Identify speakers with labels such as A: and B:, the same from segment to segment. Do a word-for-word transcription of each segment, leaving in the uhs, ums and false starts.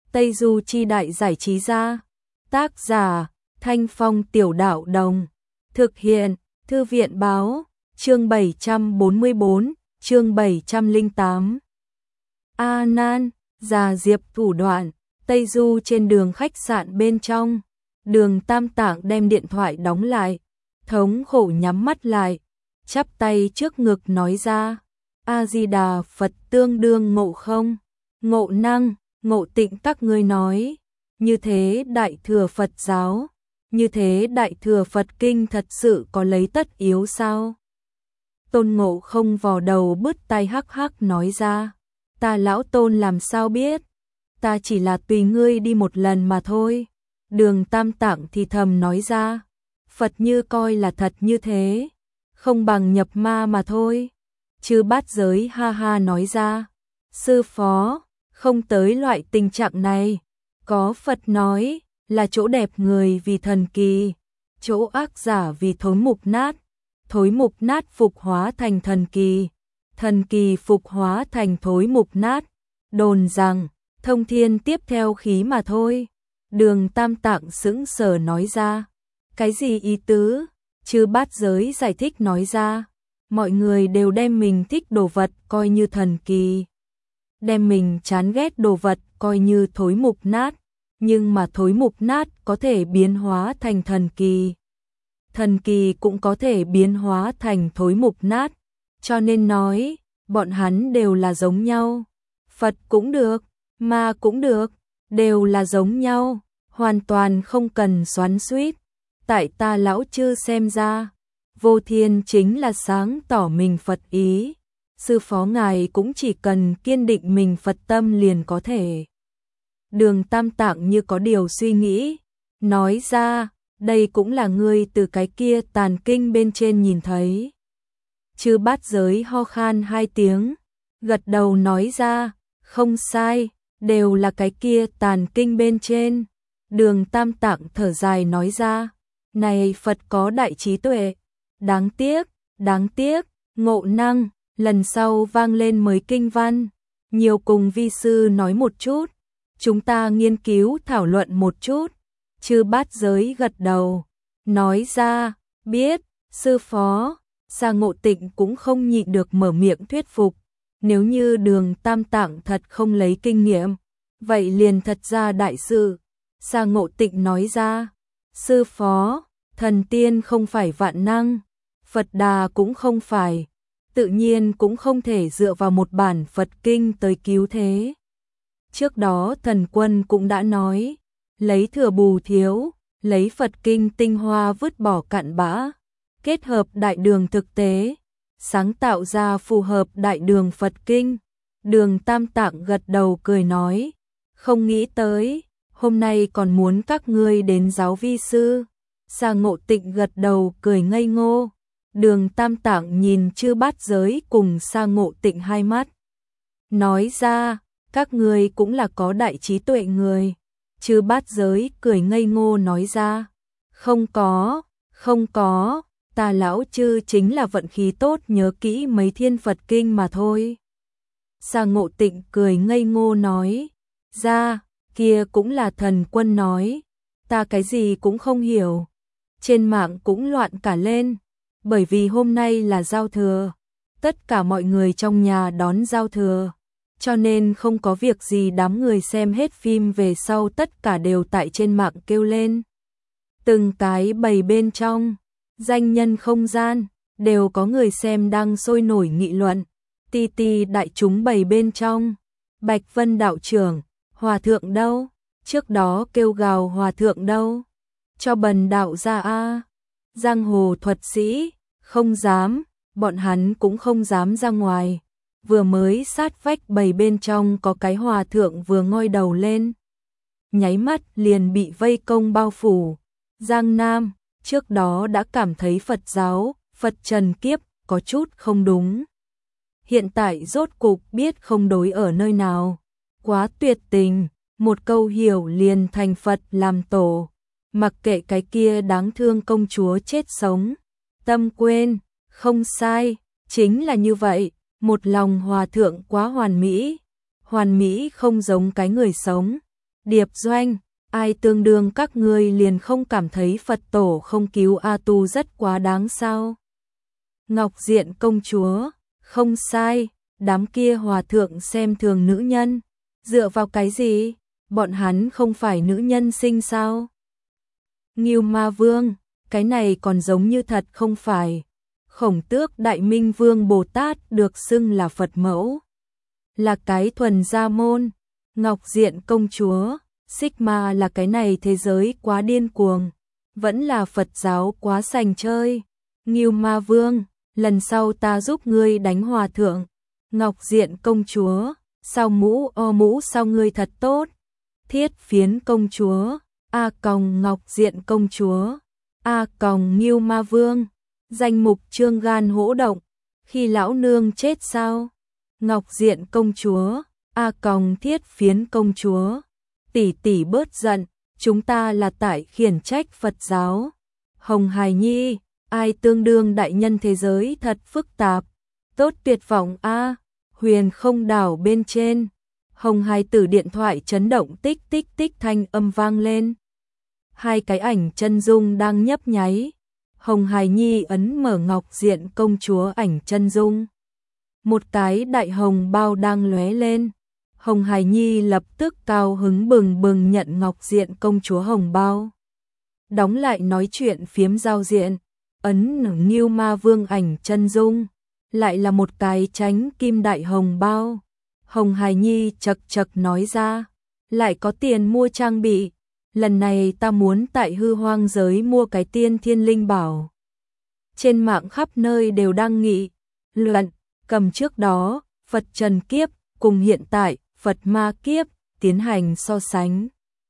A: Tây Du Chi Đại Giải Trí Gia. Tác giả Thanh Phong Tiểu Đạo Đồng. Thực hiện Thư viện Báo. Chương bảy trăm bốn mươi bốn, chương bảy trăm lẻ tám. A Nan, Già Diệp thủ đoạn. Tây Du trên đường khách sạn bên trong. Đường Tam Tạng đem điện thoại đóng lại, thống khổ nhắm mắt lại, chắp tay trước ngực nói ra: A Di Đà Phật, tương đương ngộ không, ngộ năng, ngộ tịnh các ngươi nói, như thế đại thừa Phật giáo, như thế đại thừa Phật kinh thật sự có lấy tất yếu sao? Tôn Ngộ Không vò đầu bứt tai hắc hắc nói ra: Ta lão Tôn làm sao biết, ta chỉ là tùy ngươi đi một lần mà thôi. Đường Tam Tạng thì thầm nói ra: Phật như coi là thật như thế, không bằng nhập ma mà thôi. Chư Bát Giới ha ha nói ra: Sư phó, không tới loại tình trạng này. Có Phật nói là chỗ đẹp người vì thần kỳ, chỗ ác giả vì thối mục nát, thối mục nát phục hóa thành thần kỳ, thần kỳ phục hóa thành thối mục nát. Đồn rằng thông thiên tiếp theo khí mà thôi. Đường Tam Tạng sững sờ nói ra: Cái gì ý tứ? Chư Bát Giới giải thích nói ra: Mọi người đều đem mình thích đồ vật coi như thần kỳ, đem mình chán ghét đồ vật coi như thối mục nát, nhưng mà thối mục nát có thể biến hóa thành thần kỳ, thần kỳ cũng có thể biến hóa thành thối mục nát, cho nên nói bọn hắn đều là giống nhau. Phật cũng được, ma cũng được, đều là giống nhau, hoàn toàn không cần xoắn xuýt. Tại ta lão chư xem ra, Vô Thiên chính là sáng tỏ mình Phật ý, sư phó ngài cũng chỉ cần kiên định mình Phật tâm liền có thể. Đường Tam Tạng như có điều suy nghĩ, nói ra: Đây cũng là ngươi từ cái kia tàn kinh bên trên nhìn thấy. Chư Bát Giới ho khan hai tiếng, gật đầu nói ra: Không sai, đều là cái kia tàn kinh bên trên. Đường Tam Tạng thở dài nói ra: Này Phật có đại trí tuệ, đáng tiếc, đáng tiếc, ngộ năng, lần sau vang lên mới kinh văn, nhiều cùng vi sư nói một chút, chúng ta nghiên cứu thảo luận một chút. Chư Bát Giới gật đầu, nói ra: Biết, sư phó. Sa Ngộ Tịnh cũng không nhịn được mở miệng thuyết phục, nếu như Đường Tam Tạng thật không lấy kinh nghiệm, vậy liền thật ra đại sự. Sa Ngộ Tịnh nói ra: Sư phó, thần tiên không phải vạn năng, Phật Đà cũng không phải, tự nhiên cũng không thể dựa vào một bản Phật kinh tới cứu thế. Trước đó thần quân cũng đã nói, lấy thừa bù thiếu, lấy Phật kinh tinh hoa vứt bỏ cặn bã, kết hợp đại đường thực tế, sáng tạo ra phù hợp đại đường Phật kinh. Đường Tam Tạng gật đầu cười nói: Không nghĩ tới, hôm nay còn muốn các ngươi đến giáo vi sư. Sa Ngộ Tịnh gật đầu cười ngây ngô. Đường Tam Tạng nhìn Chư Bát Giới cùng Sa Ngộ Tịnh hai mắt, nói ra: Các ngươi cũng là có đại trí tuệ người. Chư Bát Giới cười ngây ngô nói ra: Không có, không có, ta lão chư chính là vận khí tốt nhớ kỹ mấy thiên Phật kinh mà thôi. Sa Ngộ Tịnh cười ngây ngô nói ra: Kia cũng là thần quân nói, ta cái gì cũng không hiểu. Trên mạng cũng loạn cả lên, bởi vì hôm nay là giao thừa, tất cả mọi người trong nhà đón giao thừa, cho nên không có việc gì đám người xem hết phim về sau tất cả đều tại trên mạng kêu lên. Từng cái bầy bên trong, danh nhân không gian, đều có người xem đang sôi nổi nghị luận. Ti ti đại chúng bầy bên trong, Bạch Vân đạo trưởng, hòa thượng đâu? Trước đó kêu gào hòa thượng đâu? Cho bần đạo ra a. Giang hồ thuật sĩ, không dám, bọn hắn cũng không dám ra ngoài. Vừa mới sát vách bầy bên trong có cái hòa thượng vừa ngoi đầu lên, nháy mắt liền bị vây công bao phủ. Giang Nam trước đó đã cảm thấy Phật giáo, Phật trần kiếp có chút không đúng. Hiện tại rốt cục biết không đối ở nơi nào. Quá tuyệt tình, một câu hiểu liền thành Phật làm tổ. Mặc kệ cái kia đáng thương công chúa chết sống, tâm quên, không sai, chính là như vậy. Một lòng hòa thượng quá hoàn mỹ, hoàn mỹ không giống cái người sống. Điệp Doanh, ai tương đương các ngươi liền không cảm thấy Phật tổ không cứu A Tu rất quá đáng sao? Ngọc Diện công chúa, không sai, đám kia hòa thượng xem thường nữ nhân, dựa vào cái gì? Bọn hắn không phải nữ nhân sinh sao? Ngưu Ma Vương, cái này còn giống như thật không phải. Khổng Tước Đại Minh Vương Bồ Tát được xưng là Phật mẫu, là cái thuần gia môn. Ngọc Diện công chúa, Sigma là cái này thế giới quá điên cuồng, vẫn là Phật giáo quá sành chơi. Ngưu Ma Vương, lần sau ta giúp ngươi đánh hòa thượng. Ngọc Diện công chúa, sao mũ o mũ sao ngươi thật tốt. Thiết Phiến công chúa, A Còng Ngọc Diện công chúa, A Còng Ngưu Ma Vương. Danh mục Trương Gan hỗ động, khi lão nương chết sao? Ngọc Diện công chúa, A Còng Thiết Phiến công chúa, tỷ tỷ bớt giận, chúng ta là tại khiển trách Phật giáo. Hồng Hải Nhi, ai tương đương đại nhân thế giới thật phức tạp, tốt tuyệt vọng a. Huyền Không đảo bên trên, Hồng Hải Tử điện thoại chấn động tích tích tích thanh âm vang lên. Hai cái ảnh chân dung đang nhấp nháy. Hồng Hải Nhi ấn mở Ngọc Diện công chúa ảnh chân dung. Một cái đại hồng bao đang lóe lên. Hồng Hải Nhi lập tức cao hứng bừng bừng nhận Ngọc Diện công chúa hồng bao. Đóng lại nói chuyện phiếm giao diện, ấn nở Ngưu Ma Vương ảnh chân dung, lại là một cái tránh kim đại hồng bao. Hồng Hải Nhi chật chật nói ra, lại có tiền mua trang bị, lần này ta muốn tại hư hoang giới mua cái tiên thiên linh bảo. Trên mạng khắp nơi đều đang nghị luận, cầm trước đó Phật Trần kiếp cùng hiện tại Phật Ma kiếp tiến hành so sánh.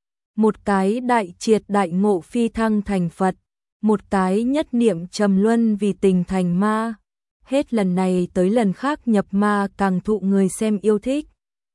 A: Một cái đại triệt đại ngộ phi thăng thành Phật, một cái nhất niệm trầm luân vì tình thành ma. Hết lần này tới lần khác nhập ma càng thụ người xem yêu thích.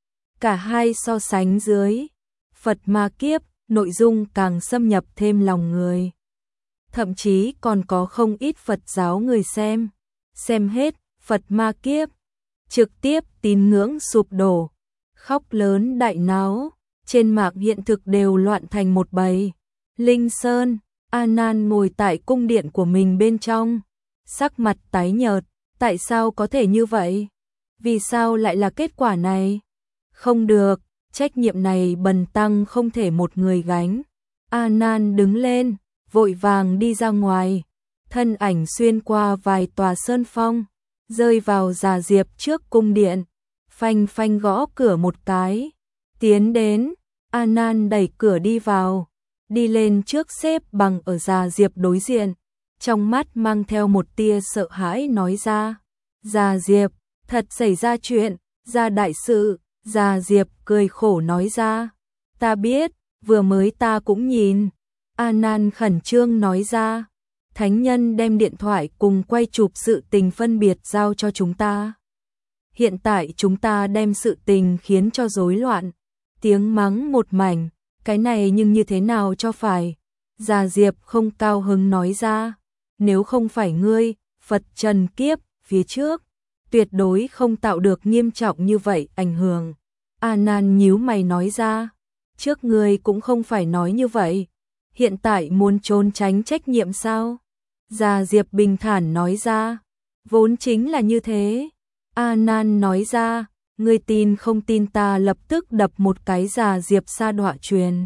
A: Cả hai so sánh dưới, Phật Ma kiếp, nội dung càng xâm nhập thêm lòng người. Thậm chí còn có không ít Phật giáo người xem. Xem hết Phật Ma kiếp, trực tiếp tín ngưỡng sụp đổ, khóc lớn đại náo. Trên mạng hiện thực đều loạn thành một bầy. Linh Sơn, A Nan ngồi tại cung điện của mình bên trong, sắc mặt tái nhợt. Tại sao có thể như vậy? Vì sao lại là kết quả này? Không được, trách nhiệm này bần tăng không thể một người gánh. A Nan đứng lên, vội vàng đi ra ngoài, thân ảnh xuyên qua vài tòa sơn phong, rơi vào Già Diệp trước cung điện, phanh phanh gõ cửa một cái, tiến đến. A Nan đẩy cửa đi vào, đi lên trước xếp bằng ở Già Diệp đối diện, trong mắt mang theo một tia sợ hãi nói ra. Già Diệp, thật xảy ra chuyện, ra đại sự. Già Diệp cười khổ nói ra. Ta biết, vừa mới ta cũng nhìn. A Nan khẩn trương nói ra. Thánh nhân đem điện thoại cùng quay chụp sự tình phân biệt giao cho chúng ta. Hiện tại chúng ta đem sự tình khiến cho rối loạn. Tiếng mắng một mảnh, cái này nhưng như thế nào cho phải. Già Diệp không cao hứng nói ra. Nếu không phải ngươi, Phật Trần kiếp, phía trước, tuyệt đối không tạo được nghiêm trọng như vậy ảnh hưởng. A Nan nhíu mày nói ra, trước ngươi cũng không phải nói như vậy, hiện tại muốn trốn tránh trách nhiệm sao? Già Diệp bình thản nói ra, vốn chính là như thế. A Nan nói ra, ngươi tin không tin ta lập tức đập một cái Già Diệp sa đọa truyền.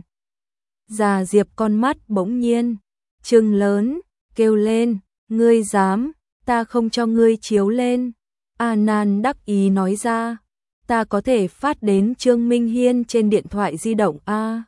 A: Già Diệp con mắt bỗng nhiên trừng lớn, kêu lên, ngươi dám, ta không cho ngươi chiếu lên. A Nan đắc ý nói ra, ta có thể phát đến Trương Minh Hiên trên điện thoại di động a.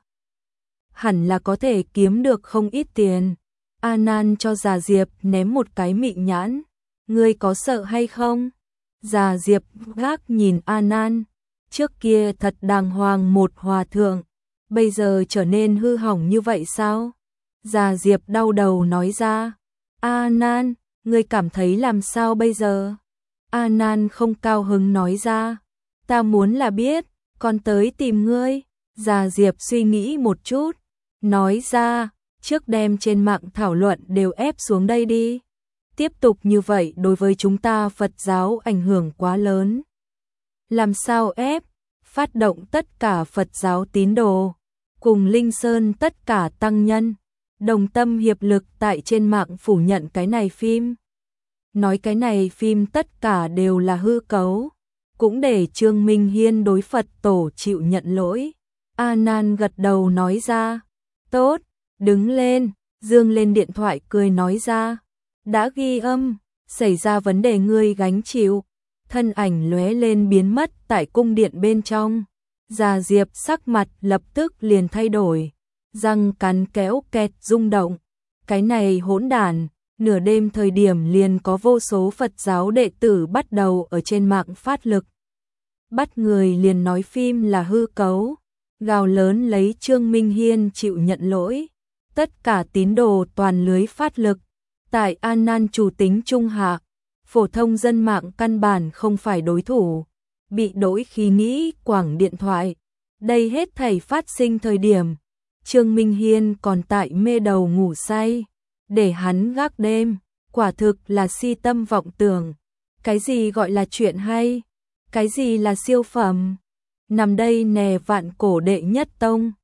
A: Hẳn là có thể kiếm được không ít tiền. A Nan cho Già Diệp ném một cái mị nhãn, ngươi có sợ hay không? Già Diệp gác nhìn A Nan, trước kia thật đàng hoàng một hòa thượng, bây giờ trở nên hư hỏng như vậy sao? Già Diệp đau đầu nói ra, A Nan, ngươi cảm thấy làm sao bây giờ? A Nan không cao hứng nói ra, ta muốn là biết, còn tới tìm ngươi. Già Diệp suy nghĩ một chút, nói ra, trước đem trên mạng thảo luận đều ép xuống đây đi. Tiếp tục như vậy đối với chúng ta Phật giáo ảnh hưởng quá lớn. Làm sao ép? Phát động tất cả Phật giáo tín đồ, cùng Linh Sơn tất cả tăng nhân, đồng tâm hiệp lực tại trên mạng phủ nhận cái này phim. Nói cái này phim tất cả đều là hư cấu, cũng để Trương Minh Hiên đối Phật tổ chịu nhận lỗi. A Nan gật đầu nói ra, tốt, đứng lên, dương lên điện thoại cười nói ra, đã ghi âm, xảy ra vấn đề ngươi gánh chịu. Thân ảnh lóe lên biến mất tại cung điện bên trong. Già Diệp sắc mặt lập tức liền thay đổi, răng cắn kéo kẹt rung động. Cái này hỗn đản, nửa đêm thời điểm liền có vô số Phật giáo đệ tử bắt đầu ở trên mạng phát lực. Bắt người liền nói phim là hư cấu, gào lớn lấy Trương Minh Hiên chịu nhận lỗi. Tất cả tín đồ toàn lưới phát lực, tại An Nan chủ tính trung hạ, phổ thông dân mạng căn bản không phải đối thủ, bị đỗi khí nghĩ quảng điện thoại. Đây hết thảy phát sinh thời điểm, Trương Minh Hiên còn tại mê đầu ngủ say, để hắn gác đêm, quả thực là si tâm vọng tưởng. Cái gì gọi là chuyện hay? Cái gì là siêu phẩm? Nằm đây nè vạn cổ đệ nhất tông.